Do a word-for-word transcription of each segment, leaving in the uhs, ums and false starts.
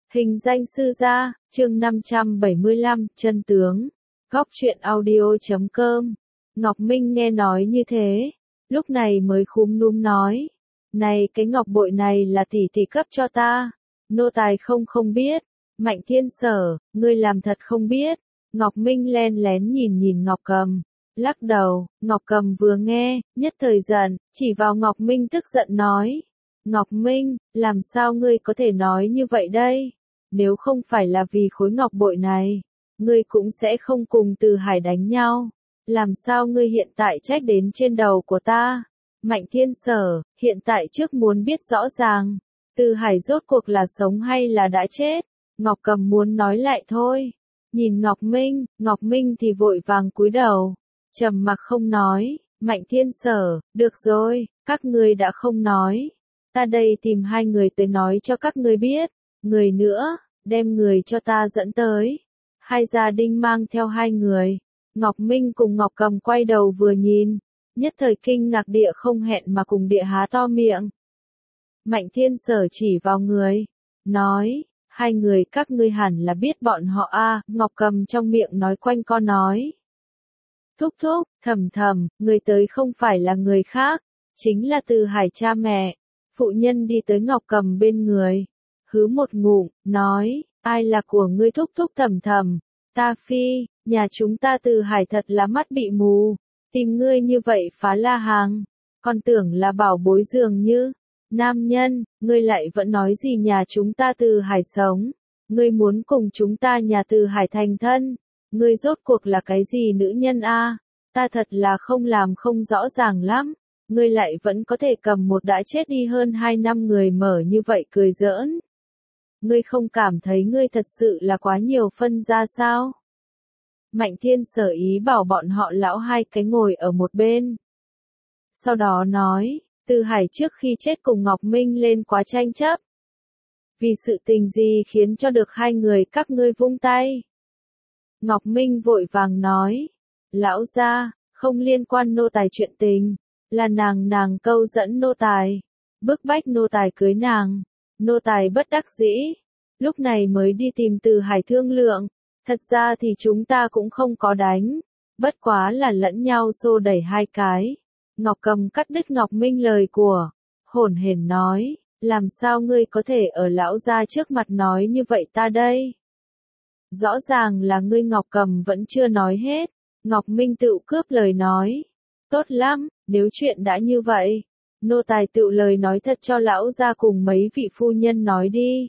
Hình danh sư gia, chương năm trăm bảy mươi lăm, chân tướng. Góc truyện audio chấm com. Ngọc Minh nghe nói như thế, lúc này mới khúm núm nói. Này cái ngọc bội này là tỷ tỷ cấp cho ta. Nô tài không không biết. Mạnh Thiên Sở, ngươi làm thật không biết. Ngọc Minh len lén nhìn nhìn Ngọc Cầm. Lắc đầu, Ngọc Cầm vừa nghe, nhất thời giận, chỉ vào Ngọc Minh tức giận nói. Ngọc Minh, làm sao ngươi có thể nói như vậy đây? Nếu không phải là vì khối ngọc bội này, ngươi cũng sẽ không cùng Từ Hải đánh nhau. Làm sao ngươi hiện tại trách đến trên đầu của ta? Mạnh Thiên Sở, hiện tại trước muốn biết rõ ràng, Từ Hải rốt cuộc là sống hay là đã chết? Ngọc Cầm muốn nói lại thôi. Nhìn Ngọc Minh, Ngọc Minh thì vội vàng cúi đầu, trầm mặc không nói. Mạnh Thiên Sở, được rồi, các ngươi đã không nói. Ta đây tìm hai người tới nói cho các ngươi biết. Người nữa, đem người cho ta dẫn tới. Hai gia đình mang theo hai người. Ngọc Minh cùng Ngọc Cầm quay đầu vừa nhìn, nhất thời kinh ngạc địa không hẹn mà cùng địa há to miệng. Mạnh Thiên Sở chỉ vào người, nói, hai người các ngươi hẳn là biết bọn họ a. À, Ngọc Cầm trong miệng nói quanh co nói. Thúc thúc, thầm thầm, người tới không phải là người khác, chính là Từ Hải cha mẹ. Phụ nhân đi tới Ngọc Cầm bên người, hứ một ngụm, nói, ai là của ngươi thúc thúc thầm thầm, ta phi, nhà chúng ta Từ Hải thật là mắt bị mù, tìm ngươi như vậy phá la hàng, còn tưởng là bảo bối dường như, nam nhân, ngươi lại vẫn nói gì nhà chúng ta Từ Hải sống, ngươi muốn cùng chúng ta nhà Từ Hải thành thân, ngươi rốt cuộc là cái gì nữ nhân a? Ta thật là không làm không rõ ràng lắm. Ngươi lại vẫn có thể cầm một đã chết đi hơn hai năm người mở như vậy cười giỡn. Ngươi không cảm thấy ngươi thật sự là quá nhiều phân ra sao? Mạnh Thiên Sở ý bảo bọn họ lão hai cái ngồi ở một bên. Sau đó nói, Từ Hải trước khi chết cùng Ngọc Minh lên quá tranh chấp. Vì sự tình gì khiến cho được hai người các ngươi vung tay? Ngọc Minh vội vàng nói, lão gia, không liên quan nô tài chuyện tình. Là nàng nàng câu dẫn nô tài, bức bách nô tài cưới nàng, nô tài bất đắc dĩ, lúc này mới đi tìm Từ Hải thương lượng, thật ra thì chúng ta cũng không có đánh, bất quá là lẫn nhau xô đẩy hai cái. Ngọc Cầm cắt đứt Ngọc Minh lời của, hổn hển nói, làm sao ngươi có thể ở lão gia trước mặt nói như vậy ta đây? Rõ ràng là ngươi. Ngọc Cầm vẫn chưa nói hết, Ngọc Minh tự cướp lời nói. Tốt lắm, nếu chuyện đã như vậy, nô tài tự lời nói thật cho lão gia cùng mấy vị phu nhân nói đi.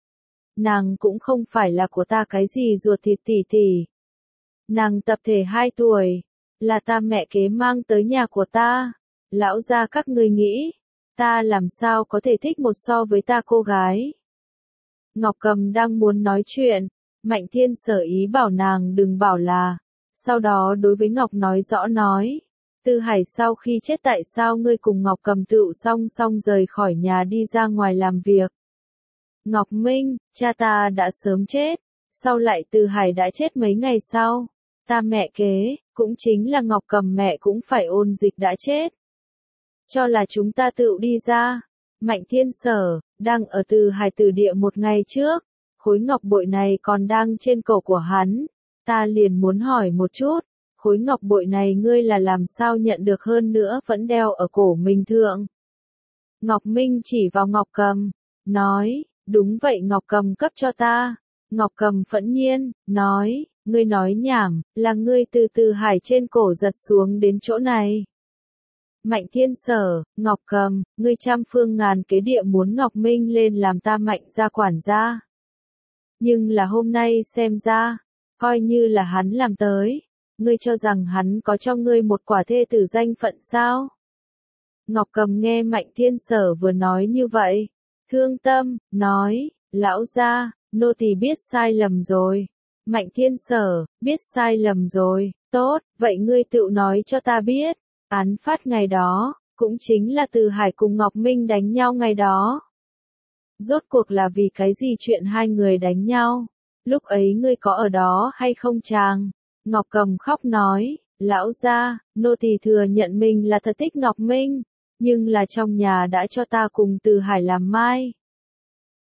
Nàng cũng không phải là của ta cái gì ruột thịt tỷ tỷ. Nàng tập thể hai tuổi, là ta mẹ kế mang tới nhà của ta. Lão gia các ngươi nghĩ, ta làm sao có thể thích một so với ta cô gái. Ngọc Cầm đang muốn nói chuyện, Mạnh Thiên Sở ý bảo nàng đừng bảo là, sau đó đối với Ngọc nói rõ nói. Từ Hải sau khi chết tại sao ngươi cùng Ngọc Cầm tựu song song rời khỏi nhà đi ra ngoài làm việc? Ngọc Minh, cha ta đã sớm chết, sau lại Từ Hải đã chết mấy ngày sau, ta mẹ kế, cũng chính là Ngọc Cầm mẹ cũng phải ôn dịch đã chết. Cho là chúng ta tựu đi ra. Mạnh Thiên Sở, đang ở Từ Hải tử địa một ngày trước, khối ngọc bội này còn đang trên cổ của hắn, ta liền muốn hỏi một chút. Khối ngọc bội này ngươi là làm sao nhận được hơn nữa vẫn đeo ở cổ mình thượng. Ngọc Minh chỉ vào Ngọc Cầm, nói, đúng vậy Ngọc Cầm cấp cho ta. Ngọc Cầm phẫn nhiên, nói, ngươi nói nhảm, là ngươi từ Từ Hải trên cổ giật xuống đến chỗ này. Mạnh Thiên Sở, Ngọc Cầm, ngươi trăm phương ngàn kế địa muốn Ngọc Minh lên làm ta Mạnh gia quản gia. Nhưng là hôm nay xem ra, coi như là hắn làm tới. Ngươi cho rằng hắn có cho ngươi một quả thê tử danh phận sao? Ngọc Cầm nghe Mạnh Thiên Sở vừa nói như vậy, thương tâm, nói, lão gia, nô tỳ biết sai lầm rồi. Mạnh Thiên Sở, biết sai lầm rồi, tốt, vậy ngươi tự nói cho ta biết, án phát ngày đó, cũng chính là Từ Hải cùng Ngọc Minh đánh nhau ngày đó. Rốt cuộc là vì cái gì chuyện hai người đánh nhau? Lúc ấy ngươi có ở đó hay không chàng? Ngọc Cầm khóc nói, lão gia, nô tỳ thừa nhận mình là thật thích Ngọc Minh, nhưng là trong nhà đã cho ta cùng Từ Hải làm mai.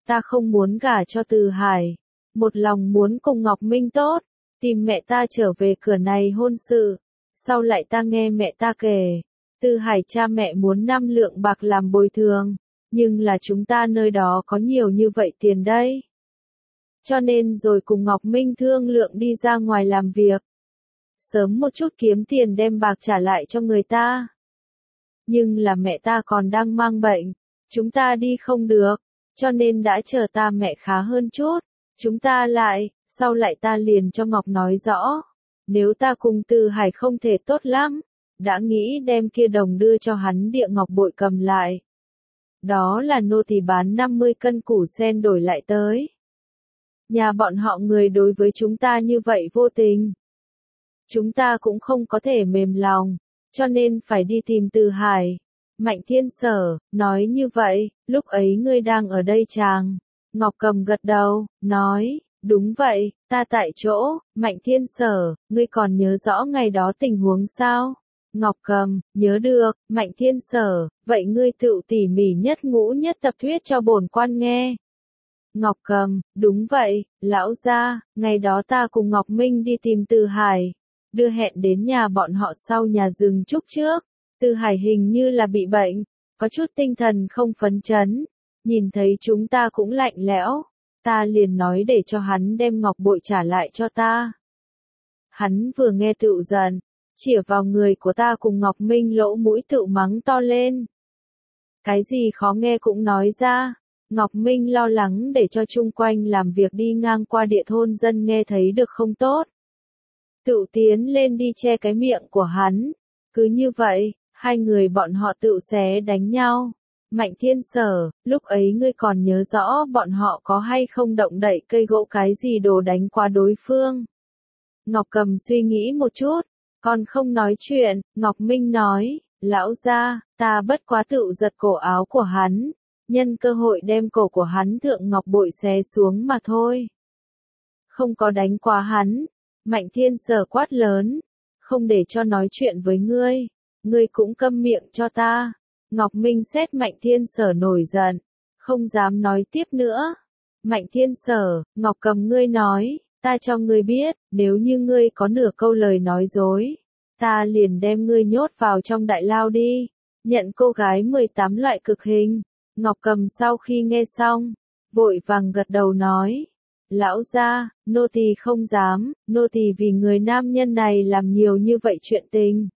ta không muốn gả cho Từ Hải, một lòng muốn cùng Ngọc Minh tốt, tìm mẹ ta trở về cửa này hôn sự. Sau lại ta nghe mẹ ta kể, Từ Hải cha mẹ muốn năm lượng bạc làm bồi thường, nhưng là chúng ta nơi đó có nhiều như vậy tiền đây. Cho nên rồi cùng Ngọc Minh thương lượng đi ra ngoài làm việc. Sớm một chút kiếm tiền đem bạc trả lại cho người ta. Nhưng là mẹ ta còn đang mang bệnh, chúng ta đi không được, cho nên đã chờ ta mẹ khá hơn chút. Chúng ta lại, sau lại ta liền cho Ngọc nói rõ, nếu ta cùng Từ Hải không thể tốt lắm, đã nghĩ đem kia đồng đưa cho hắn địa ngọc bội cầm lại. Đó là nô tỳ bán năm mươi cân củ sen đổi lại tới. Nhà bọn họ người đối với chúng ta như vậy vô tình. Chúng ta cũng không có thể mềm lòng, cho nên phải đi tìm Từ Hải. Mạnh Thiên Sở, nói như vậy, lúc ấy ngươi đang ở đây chàng. Ngọc Cầm gật đầu, nói, đúng vậy, ta tại chỗ. Mạnh Thiên Sở, ngươi còn nhớ rõ ngày đó tình huống sao? Ngọc Cầm, nhớ được. Mạnh Thiên Sở, vậy ngươi tự tỉ mỉ nhất ngũ nhất tập thuyết cho bổn quan nghe. Ngọc Cầm, đúng vậy, lão gia, ngày đó ta cùng Ngọc Minh đi tìm Từ Hải, đưa hẹn đến nhà bọn họ sau nhà rừng trúc trước. Từ Hải hình như là bị bệnh, có chút tinh thần không phấn chấn, nhìn thấy chúng ta cũng lạnh lẽo, ta liền nói để cho hắn đem ngọc bội trả lại cho ta. Hắn vừa nghe tựu giận, chĩa vào người của ta cùng Ngọc Minh lỗ mũi tựu mắng to lên. Cái gì khó nghe cũng nói ra. Ngọc Minh lo lắng để cho chung quanh làm việc đi ngang qua địa thôn dân nghe thấy được không tốt. Tựu tiến lên đi che cái miệng của hắn. Cứ như vậy, hai người bọn họ tựu xé đánh nhau. Mạnh Thiên Sở, lúc ấy ngươi còn nhớ rõ bọn họ có hay không động đậy cây gỗ cái gì đồ đánh qua đối phương. Ngọc Cầm suy nghĩ một chút, còn không nói chuyện. Ngọc Minh nói, lão gia, ta bất quá tựu giật cổ áo của hắn, nhân cơ hội đem cổ của hắn thượng ngọc bội xé xuống mà thôi. Không có đánh qua hắn. Mạnh Thiên Sở quát lớn, không để cho nói chuyện với ngươi, ngươi cũng câm miệng cho ta. Ngọc Minh xét Mạnh Thiên Sở nổi giận, không dám nói tiếp nữa. Mạnh Thiên Sở, Ngọc Cầm ngươi nói, ta cho ngươi biết, nếu như ngươi có nửa câu lời nói dối, ta liền đem ngươi nhốt vào trong đại lao đi, nhận cô gái mười tám loại cực hình. Ngọc Cầm sau khi nghe xong, vội vàng gật đầu nói, lão gia, nô tỳ không dám, nô tỳ vì người nam nhân này làm nhiều như vậy chuyện tình.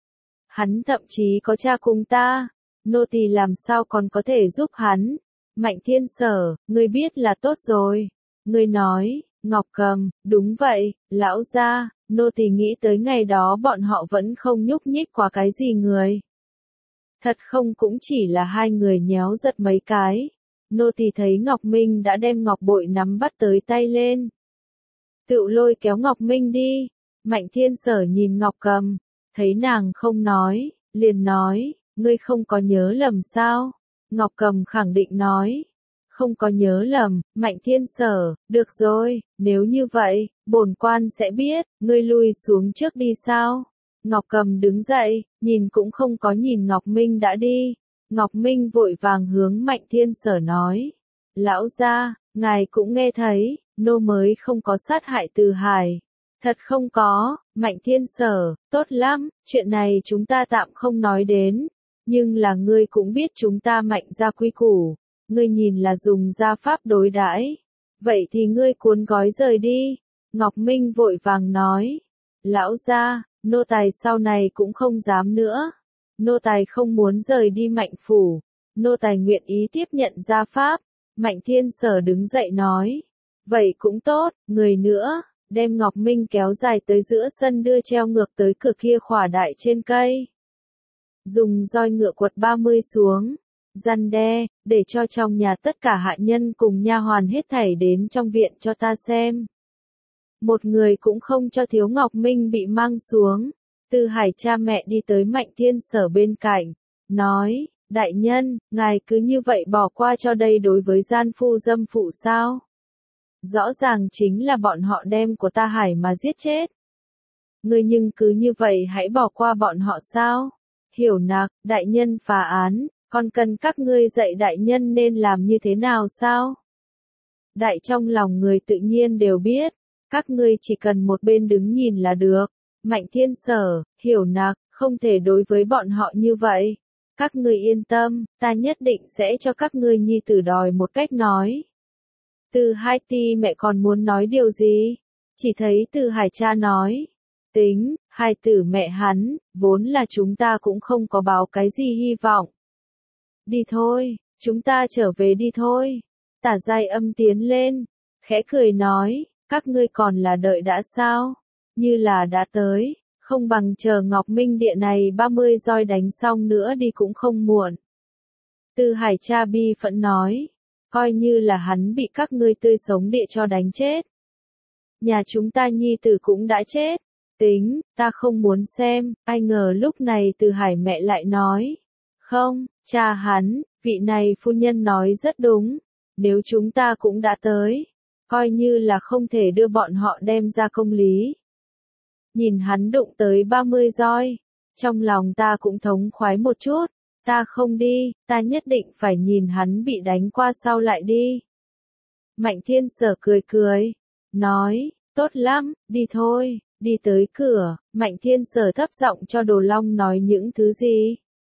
Hắn thậm chí có cha cùng ta, nô tỳ làm sao còn có thể giúp hắn. Mạnh Thiên Sở, ngươi biết là tốt rồi. Ngươi nói, Ngọc Cầm, đúng vậy, lão gia, nô tỳ nghĩ tới ngày đó bọn họ vẫn không nhúc nhích qua cái gì người. Thật không cũng chỉ là hai người nhéo giật mấy cái. Nô tỳ thấy Ngọc Minh đã đem ngọc bội nắm bắt tới tay lên. Tựu lôi kéo Ngọc Minh đi. Mạnh Thiên Sở nhìn Ngọc Cầm, thấy nàng không nói, liền nói, ngươi không có nhớ lầm sao? Ngọc Cầm khẳng định nói, không có nhớ lầm. Mạnh Thiên Sở, được rồi, nếu như vậy, bổn quan sẽ biết, ngươi lui xuống trước đi sao? Ngọc Cầm đứng dậy, nhìn cũng không có nhìn Ngọc Minh đã đi. Ngọc Minh vội vàng hướng Mạnh Thiên Sở nói, lão gia, ngài cũng nghe thấy, nô mới không có sát hại Từ Hải. Thật không có. Mạnh Thiên Sở, tốt lắm, chuyện này chúng ta tạm không nói đến, nhưng là ngươi cũng biết chúng ta Mạnh gia quy củ, ngươi nhìn là dùng gia pháp đối đãi, vậy thì ngươi cuốn gói rời đi. Ngọc Minh vội vàng nói, lão gia, nô tài sau này cũng không dám nữa. Nô tài không muốn rời đi Mạnh phủ, nô tài nguyện ý tiếp nhận gia pháp. Mạnh Thiên Sở đứng dậy nói, vậy cũng tốt. Người nữa, đem Ngọc Minh kéo dài tới giữa sân đưa treo ngược tới cửa kia khỏa đại trên cây. Dùng roi ngựa quật ba mươi xuống, răn đe, để cho trong nhà tất cả hạ nhân cùng nha hoàn hết thảy đến trong viện cho ta xem. Một người cũng không cho thiếu Ngọc Minh bị mang xuống. Từ Hải cha mẹ đi tới Mạnh Thiên Sở bên cạnh, nói, đại nhân, ngài cứ như vậy bỏ qua cho đây đối với gian phu dâm phụ sao? Rõ ràng chính là bọn họ đem của ta Hải mà giết chết. Ngươi nhưng cứ như vậy hãy bỏ qua bọn họ sao? Hiểu nặc, đại nhân phá án, còn cần các ngươi dạy đại nhân nên làm như thế nào sao? Đại trong lòng người tự nhiên đều biết, các ngươi chỉ cần một bên đứng nhìn là được. Mạnh Thiên Sở, Hiểu Nặc, không thể đối với bọn họ như vậy. Các ngươi yên tâm, ta nhất định sẽ cho các ngươi nhi tử đòi một cách nói. Từ Hai Ti mẹ còn muốn nói điều gì? Chỉ thấy Từ Hải cha nói. Tính, hai tử mẹ hắn, vốn là chúng ta cũng không có báo cái gì hy vọng. Đi thôi, chúng ta trở về đi thôi. Tả Giai Âm tiến lên, khẽ cười nói, các ngươi còn là đợi đã sao? Như là đã tới, không bằng chờ Ngọc Minh Địa này ba mươi roi đánh xong nữa đi cũng không muộn. Từ Hải cha bi phẫn nói, coi như là hắn bị các ngươi tươi sống địa cho đánh chết. Nhà chúng ta nhi tử cũng đã chết. Tính, ta không muốn xem, ai ngờ lúc này Từ Hải mẹ lại nói. Không, cha hắn, vị này phu nhân nói rất đúng. Nếu chúng ta cũng đã tới, coi như là không thể đưa bọn họ đem ra công lý. Nhìn hắn đụng tới ba mươi roi, trong lòng ta cũng thống khoái một chút. Ta không đi, ta nhất định phải nhìn hắn bị đánh qua sau lại đi. Mạnh Thiên Sở cười cười, nói, tốt lắm, đi thôi. Đi tới cửa, Mạnh Thiên Sở thấp giọng cho Đồ Long nói những thứ gì.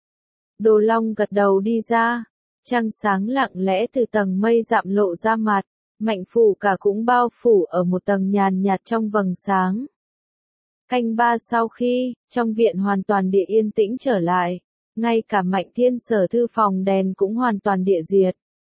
Đồ Long gật đầu đi ra, trăng sáng lặng lẽ từ tầng mây dạm lộ ra mặt, Mạnh phủ cả cũng bao phủ ở một tầng nhàn nhạt trong vầng sáng. Canh ba sau khi, trong viện hoàn toàn địa yên tĩnh trở lại, ngay cả Mạnh Thiên Sở thư phòng đèn cũng hoàn toàn địa diệt.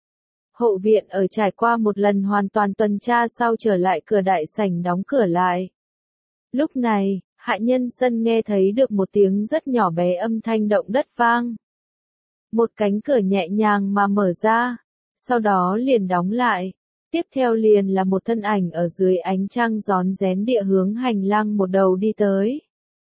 Hộ viện ở trải qua một lần hoàn toàn tuần tra sau trở lại cửa đại sảnh đóng cửa lại. Lúc này, hạ nhân sân nghe thấy được một tiếng rất nhỏ bé âm thanh động đất vang. Một cánh cửa nhẹ nhàng mà mở ra, sau đó liền đóng lại. Tiếp theo liền là một thân ảnh ở dưới ánh trăng rón rén địa hướng hành lang một đầu đi tới.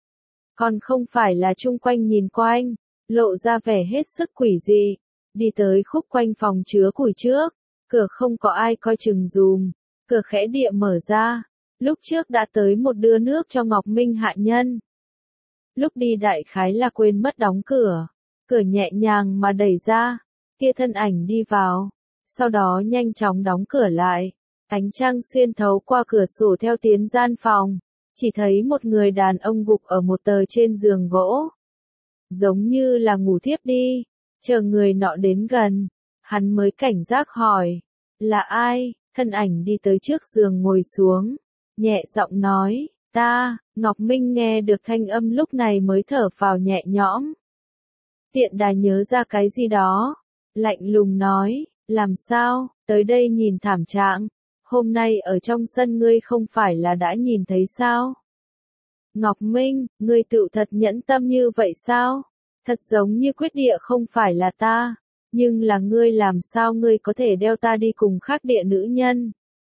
Còn không phải là chung quanh nhìn quanh, lộ ra vẻ hết sức quỷ dị, đi tới khúc quanh phòng chứa củi trước, cửa không có ai coi chừng dùm, cửa khẽ địa mở ra. Lúc trước đã tới một đưa nước cho Ngọc Minh hạ nhân. Lúc đi đại khái là quên mất đóng cửa. Cửa nhẹ nhàng mà đẩy ra. Kia thân ảnh đi vào. Sau đó nhanh chóng đóng cửa lại. Ánh trăng xuyên thấu qua cửa sổ theo tiến gian phòng. Chỉ thấy một người đàn ông gục ở một tờ trên giường gỗ. Giống như là ngủ thiếp đi. Chờ người nọ đến gần. Hắn mới cảnh giác hỏi. Là ai? Thân ảnh đi tới trước giường ngồi xuống. Nhẹ giọng nói, ta, Ngọc Minh nghe được thanh âm lúc này mới thở phào nhẹ nhõm. Tiện đà nhớ ra cái gì đó, lạnh lùng nói, làm sao, tới đây nhìn thảm trạng, hôm nay ở trong sân ngươi không phải là đã nhìn thấy sao? Ngọc Minh, ngươi tự thật nhẫn tâm như vậy sao? Thật giống như quyết địa không phải là ta, nhưng là ngươi làm sao ngươi có thể đeo ta đi cùng khác địa nữ nhân?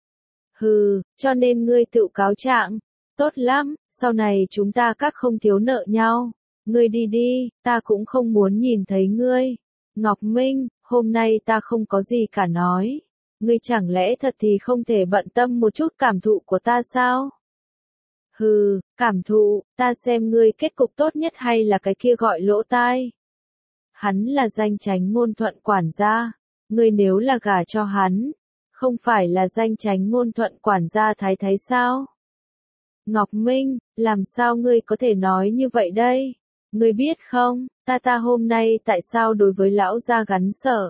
Hừ, cho nên ngươi tự cáo trạng. Tốt lắm, sau này chúng ta các không thiếu nợ nhau. Ngươi đi đi, ta cũng không muốn nhìn thấy ngươi. Ngọc Minh, hôm nay ta không có gì cả nói. Ngươi chẳng lẽ thật thì không thể bận tâm một chút cảm thụ của ta sao? Hừ, cảm thụ, ta xem ngươi kết cục tốt nhất hay là cái kia gọi lỗ tai. Hắn là danh chánh ngôn thuận quản gia. Ngươi nếu là gả cho hắn, không phải là danh chánh ngôn thuận quản gia thái thái sao? Ngọc Minh, làm sao ngươi có thể nói như vậy đây? Ngươi biết không, ta ta hôm nay tại sao đối với lão gia gắn sợ?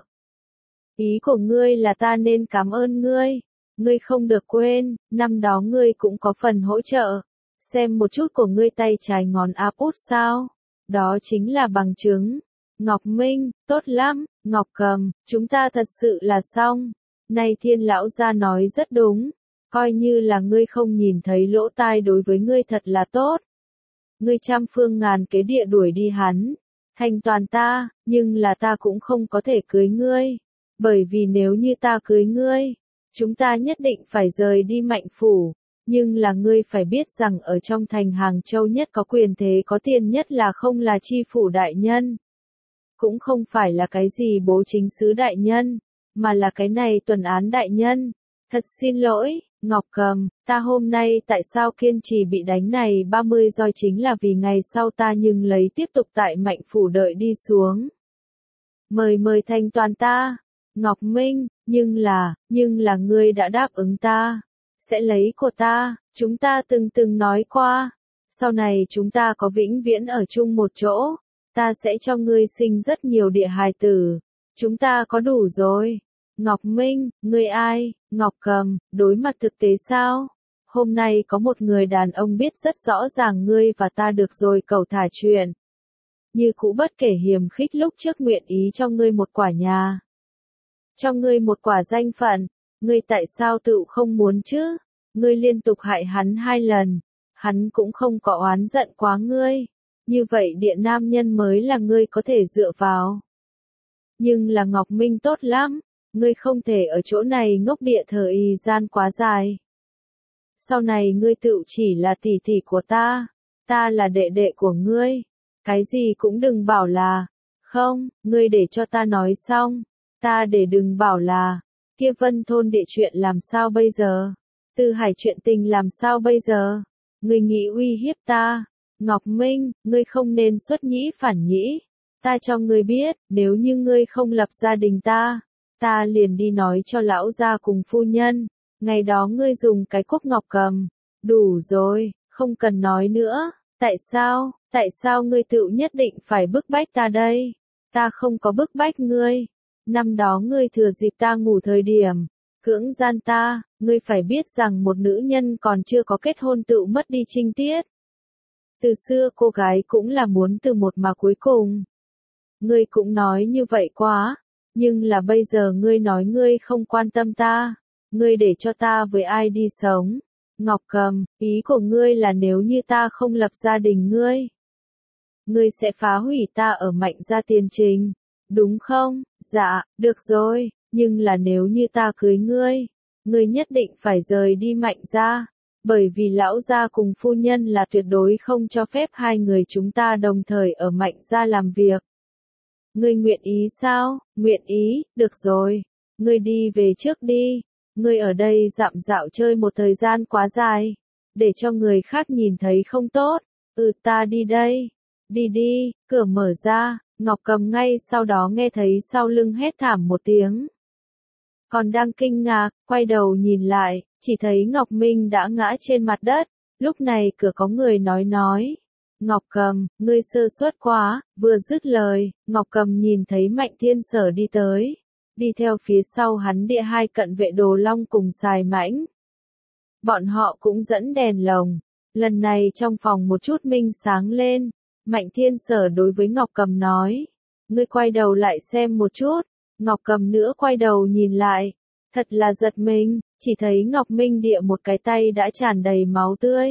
Ý của ngươi là ta nên cảm ơn ngươi. Ngươi không được quên, năm đó ngươi cũng có phần hỗ trợ. Xem một chút của ngươi tay trái ngón áp út sao? Đó chính là bằng chứng. Ngọc Minh, tốt lắm, Ngọc Cầm, chúng ta thật sự là xong. Này Thiên lão gia nói rất đúng, coi như là ngươi không nhìn thấy lỗ tai đối với ngươi thật là tốt. Ngươi trăm phương ngàn kế địa đuổi đi hắn, thành toàn ta, nhưng là ta cũng không có thể cưới ngươi, bởi vì nếu như ta cưới ngươi, chúng ta nhất định phải rời đi Mạnh phủ, nhưng là ngươi phải biết rằng ở trong thành Hàng Châu nhất có quyền thế có tiền nhất là không là chi phủ đại nhân, cũng không phải là cái gì bố chính sứ đại nhân, mà là cái này tuần án đại nhân. Thật xin lỗi, Ngọc Cầm, ta hôm nay tại sao kiên trì bị đánh này ba mươi roi chính là vì ngày sau ta nhưng lấy tiếp tục tại Mạnh phủ đợi đi xuống. Mời mời thành toàn ta, Ngọc Minh, nhưng là, nhưng là ngươi đã đáp ứng ta, sẽ lấy của ta, chúng ta từng từng nói qua, sau này chúng ta có vĩnh viễn ở chung một chỗ, ta sẽ cho ngươi sinh rất nhiều địa hài tử, chúng ta có đủ rồi. Ngọc Minh, ngươi ai? Ngọc Cầm, đối mặt thực tế sao? Hôm nay có một người đàn ông biết rất rõ ràng ngươi và ta được rồi cầu thả chuyện. Như cũ bất kể hiềm khích lúc trước nguyện ý cho ngươi một quả nhà. Cho ngươi một quả danh phận, ngươi tại sao tự không muốn chứ? Ngươi liên tục hại hắn hai lần, hắn cũng không có oán giận quá ngươi. Như vậy địa nam nhân mới là ngươi có thể dựa vào. Nhưng là Ngọc Minh tốt lắm, ngươi không thể ở chỗ này ngốc địa thời gian quá dài. Sau này ngươi tự chỉ là tỷ tỷ của ta, ta là đệ đệ của ngươi, cái gì cũng đừng bảo là, không, ngươi để cho ta nói xong, ta để đừng bảo là, kia Vân thôn địa chuyện làm sao bây giờ, Tư Hải chuyện tình làm sao bây giờ, ngươi nghĩ uy hiếp ta, Ngọc Minh, ngươi không nên xuất nhĩ phản nhĩ, ta cho ngươi biết, nếu như ngươi không lập gia đình ta, ta liền đi nói cho lão gia cùng phu nhân. Ngày đó ngươi dùng cái cuốc Ngọc Cầm, đủ rồi, không cần nói nữa, tại sao, tại sao ngươi tự nhất định phải bức bách ta đây, ta không có bức bách ngươi, năm đó ngươi thừa dịp ta ngủ thời điểm, cưỡng gian ta, ngươi phải biết rằng một nữ nhân còn chưa có kết hôn tự mất đi trinh tiết. Từ xưa cô gái cũng là muốn từ một mà cuối cùng. Ngươi cũng nói như vậy quá, nhưng là bây giờ ngươi nói ngươi không quan tâm ta. Ngươi để cho ta với ai đi sống? Ngọc Cầm, ý của ngươi là nếu như ta không lập gia đình ngươi, ngươi sẽ phá hủy ta ở Mạnh gia tiền trình, đúng không? Dạ, được rồi, nhưng là nếu như ta cưới ngươi, ngươi nhất định phải rời đi Mạnh gia, bởi vì lão gia cùng phu nhân là tuyệt đối không cho phép hai người chúng ta đồng thời ở Mạnh gia làm việc. Ngươi nguyện ý sao? Nguyện ý, được rồi, ngươi đi về trước đi. Ngươi ở đây dạm dạo chơi một thời gian quá dài, để cho người khác nhìn thấy không tốt. Ừ, ta đi đây. Đi đi, cửa mở ra, Ngọc Cầm ngay sau đó nghe thấy sau lưng hét thảm một tiếng. Còn đang kinh ngạc, quay đầu nhìn lại, chỉ thấy Ngọc Minh đã ngã trên mặt đất. Lúc này cửa có người nói nói. Ngọc Cầm, ngươi sơ suất quá, vừa dứt lời, Ngọc Cầm nhìn thấy Mạnh Thiên Sở đi tới. Đi theo phía sau hắn địa hai cận vệ Đồ Long cùng Xài Mãnh. Bọn họ cũng dẫn đèn lồng. Lần này trong phòng một chút minh sáng lên. Mạnh Thiên Sở đối với Ngọc Cầm nói. Ngươi quay đầu lại xem một chút. Ngọc Cầm nữa quay đầu nhìn lại. Thật là giật mình, chỉ thấy Ngọc Minh địa một cái tay đã tràn đầy máu tươi.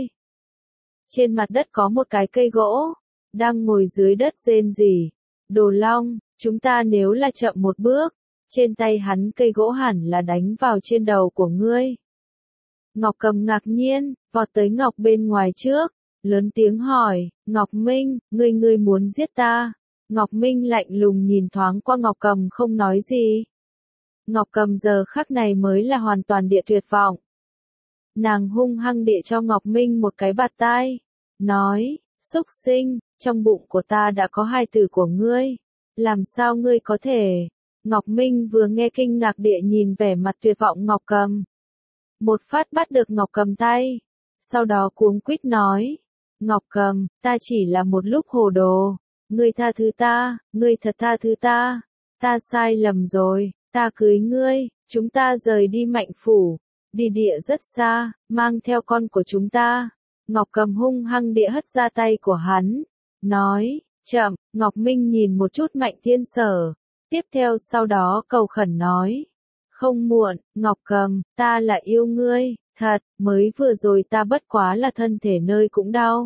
Trên mặt đất có một cái cây gỗ. Đang ngồi dưới đất rên rỉ. Đồ Long, chúng ta nếu là chậm một bước. Trên tay hắn cây gỗ hẳn là đánh vào trên đầu của ngươi. Ngọc Cầm ngạc nhiên, vọt tới Ngọc bên ngoài trước, lớn tiếng hỏi, Ngọc Minh, ngươi ngươi muốn giết ta? Ngọc Minh lạnh lùng nhìn thoáng qua Ngọc Cầm không nói gì. Ngọc Cầm giờ khắc này mới là hoàn toàn địa tuyệt vọng. Nàng hung hăng địa cho Ngọc Minh một cái bạt tai, nói, xúc sinh, trong bụng của ta đã có hai tử của ngươi, làm sao ngươi có thể? Ngọc Minh vừa nghe kinh ngạc địa nhìn vẻ mặt tuyệt vọng Ngọc Cầm. Một phát bắt được Ngọc Cầm tay. Sau đó cuống quýt nói. Ngọc Cầm, ta chỉ là một lúc hồ đồ. Ngươi tha thứ ta, ngươi thật tha thứ ta. Ta sai lầm rồi, ta cưới ngươi, chúng ta rời đi Mạnh phủ. Đi địa rất xa, mang theo con của chúng ta. Ngọc Cầm hung hăng địa hất ra tay của hắn. Nói, chậm, Ngọc Minh nhìn một chút Mạnh Thiên Sở. Tiếp theo sau đó cầu khẩn nói. Không muộn, Ngọc Cầm, ta là yêu ngươi, thật, mới vừa rồi ta bất quá là thân thể nơi cũng đau.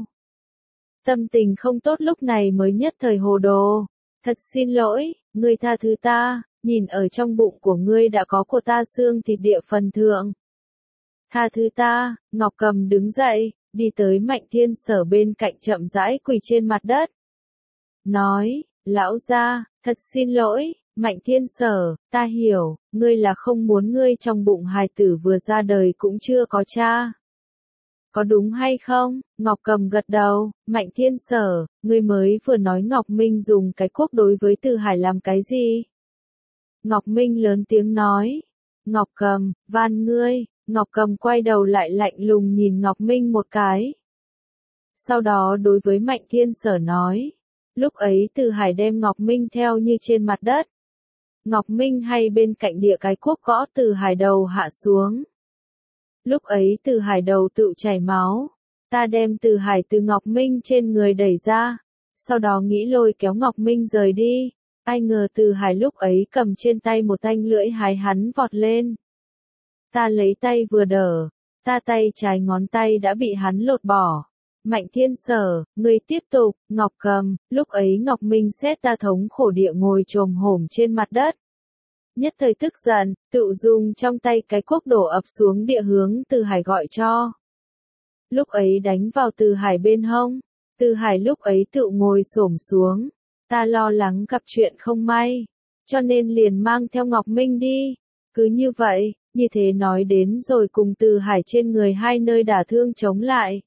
Tâm tình không tốt lúc này mới nhất thời hồ đồ. Thật xin lỗi, ngươi tha thứ ta, nhìn ở trong bụng của ngươi đã có của ta xương thịt địa phần thượng. Tha thứ ta, Ngọc Cầm đứng dậy, đi tới Mạnh Thiên Sở bên cạnh chậm rãi quỳ trên mặt đất. Nói, lão gia, thật xin lỗi, Mạnh Thiên Sở, ta hiểu, ngươi là không muốn ngươi trong bụng hài tử vừa ra đời cũng chưa có cha. Có đúng hay không? Ngọc Cầm gật đầu, Mạnh Thiên Sở, ngươi mới vừa nói Ngọc Minh dùng cái cuốc đối với Từ Hải làm cái gì? Ngọc Minh lớn tiếng nói. Ngọc Cầm, van ngươi. Ngọc Cầm quay đầu lại lạnh lùng nhìn Ngọc Minh một cái. Sau đó đối với Mạnh Thiên Sở nói. Lúc ấy Từ Hải đem Ngọc Minh theo như trên mặt đất. Ngọc Minh hay bên cạnh địa cái cuốc gõ Từ Hải đầu hạ xuống. Lúc ấy Từ Hải đầu tự chảy máu. Ta đem Từ Hải từ Ngọc Minh trên người đẩy ra. Sau đó nghĩ lôi kéo Ngọc Minh rời đi. Ai ngờ Từ Hải lúc ấy cầm trên tay một thanh lưỡi hái hắn vọt lên. Ta lấy tay vừa đỡ. Ta tay trái ngón tay đã bị hắn lột bỏ. Mạnh Thiên Sở, người tiếp tục. Ngọc Cầm, lúc ấy Ngọc Minh xét ta thống khổ địa ngồi chồm hổm trên mặt đất. Nhất thời tức giận, tự dùng trong tay cái cuốc đổ ập xuống địa hướng Từ Hải gọi cho. Lúc ấy đánh vào Từ Hải bên hông. Từ Hải lúc ấy tự ngồi xổm xuống. Ta lo lắng gặp chuyện không may. Cho nên liền mang theo Ngọc Minh đi. Cứ như vậy, như thế nói đến rồi cùng Từ Hải trên người hai nơi đả thương chống lại.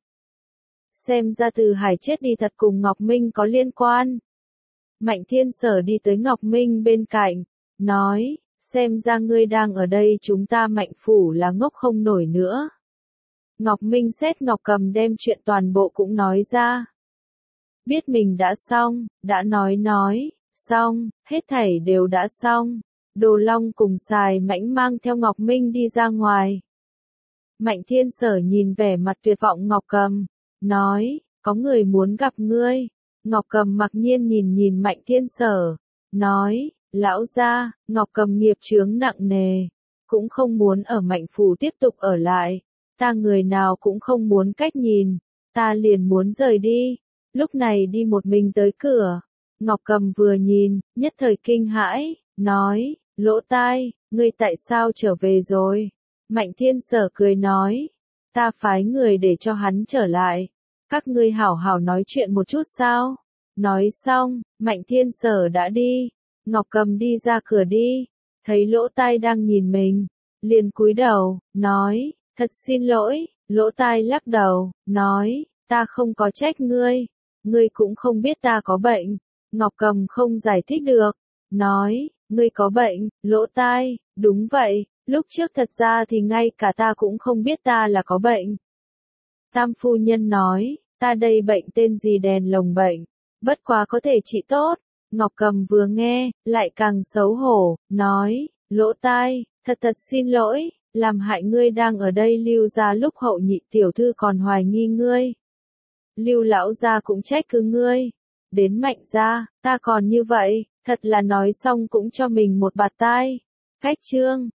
Xem ra Từ Hải chết đi thật cùng Ngọc Minh có liên quan. Mạnh Thiên Sở đi tới Ngọc Minh bên cạnh. Nói, xem ra ngươi đang ở đây chúng ta Mạnh phủ là ngốc không nổi nữa. Ngọc Minh xét Ngọc Cầm đem chuyện toàn bộ cũng nói ra. Biết mình đã xong, đã nói nói, xong, hết thảy đều đã xong. Đồ Long cùng Xài Mãnh mang theo Ngọc Minh đi ra ngoài. Mạnh Thiên Sở nhìn vẻ mặt tuyệt vọng Ngọc Cầm, nói, có người muốn gặp ngươi. Ngọc Cầm mặc nhiên nhìn nhìn Mạnh Thiên Sở, nói, lão gia, Ngọc Cầm nghiệp chướng nặng nề, cũng không muốn ở Mạnh phủ tiếp tục ở lại. Ta người nào cũng không muốn cách nhìn, ta liền muốn rời đi. Lúc này đi một mình tới cửa. Ngọc Cầm vừa nhìn, nhất thời kinh hãi, nói, lỗ tai, ngươi tại sao trở về rồi? Mạnh Thiên Sở cười nói, ta phái người để cho hắn trở lại. Các ngươi hảo hảo nói chuyện một chút sao? Nói xong, Mạnh Thiên Sở đã đi. Ngọc Cầm đi ra cửa đi, thấy lỗ tai đang nhìn mình, liền cúi đầu, nói, thật xin lỗi. Lỗ tai lắc đầu, nói, ta không có trách ngươi, ngươi cũng không biết ta có bệnh. Ngọc Cầm không giải thích được, nói, ngươi có bệnh. Lỗ tai, đúng vậy, lúc trước thật ra thì ngay cả ta cũng không biết ta là có bệnh. Tam phu nhân nói, ta đây bệnh tên gì đèn lồng bệnh, bất quá có thể trị tốt. Ngọc Cầm vừa nghe, lại càng xấu hổ, nói, lỗ tai, thật thật xin lỗi, làm hại ngươi đang ở đây Lưu gia lúc hậu nhị tiểu thư còn hoài nghi ngươi. Lưu lão gia cũng trách cứ ngươi. Đến Mạnh gia, ta còn như vậy, thật là nói xong cũng cho mình một bạt tai. Cách chương